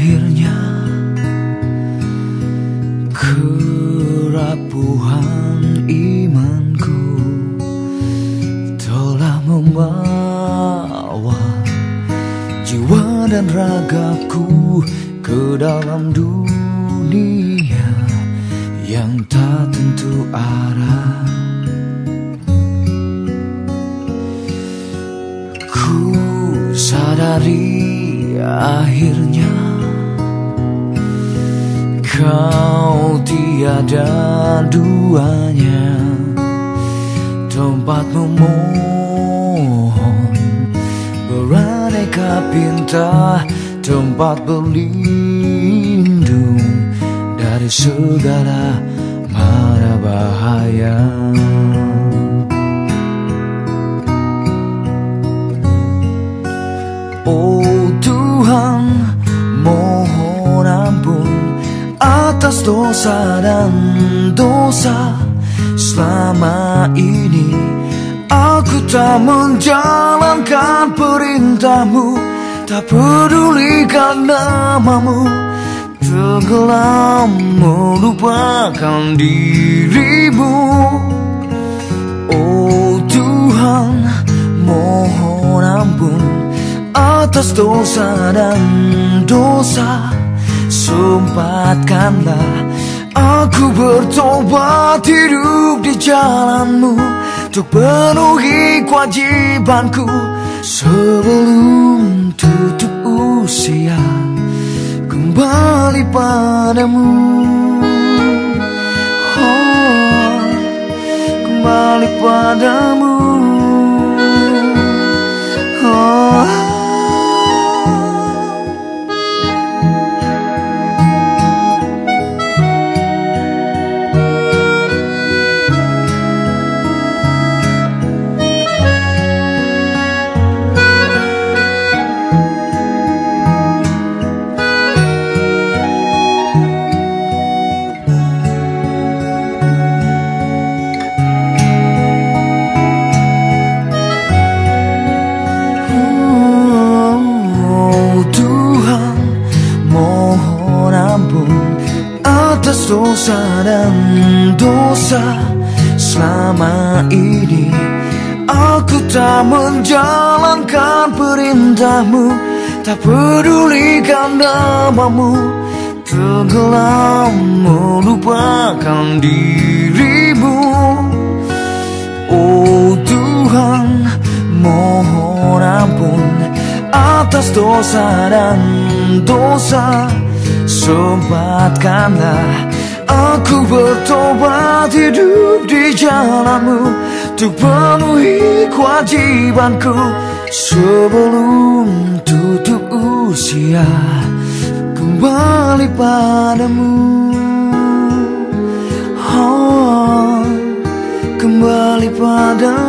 Akhirnya kerapuhan imanku telah membawa jiwa dan ragaku ke dalam dunia yang tak tentu arah. Ku sadari akhirnya kau tiada duanya, tempat memohon beraneka pinta, tempat berlindung dari segala mara bahaya. Oh Tuhan, mohon ampun atas dosa dan dosa. Selama ini aku tak menjalankan perintah-Mu, tak pedulikan namamu, tenggelam melupakan dirimu. Oh Tuhan, mohon ampun atas dosa dan dosa. Sempatkanlah aku bertobat, hidup di jalan-Mu, untuk penuhi kewajibanku sebelum tutup usia, kembali padamu. Oh, kembali padamu. Oh. Atas dosa dan dosa. Selama ini aku tak menjalankan perintah-Mu, tak pedulikan namamu, tenggelam melupakan dirimu. Oh Tuhan, mohon ampun atas dosa dan dosa. Sempatkanlah aku bertobat, hidup di jalan-Mu, untuk penuhi kewajibanku sebelum tutup usia, kembali padamu. Oh, kembali padamu.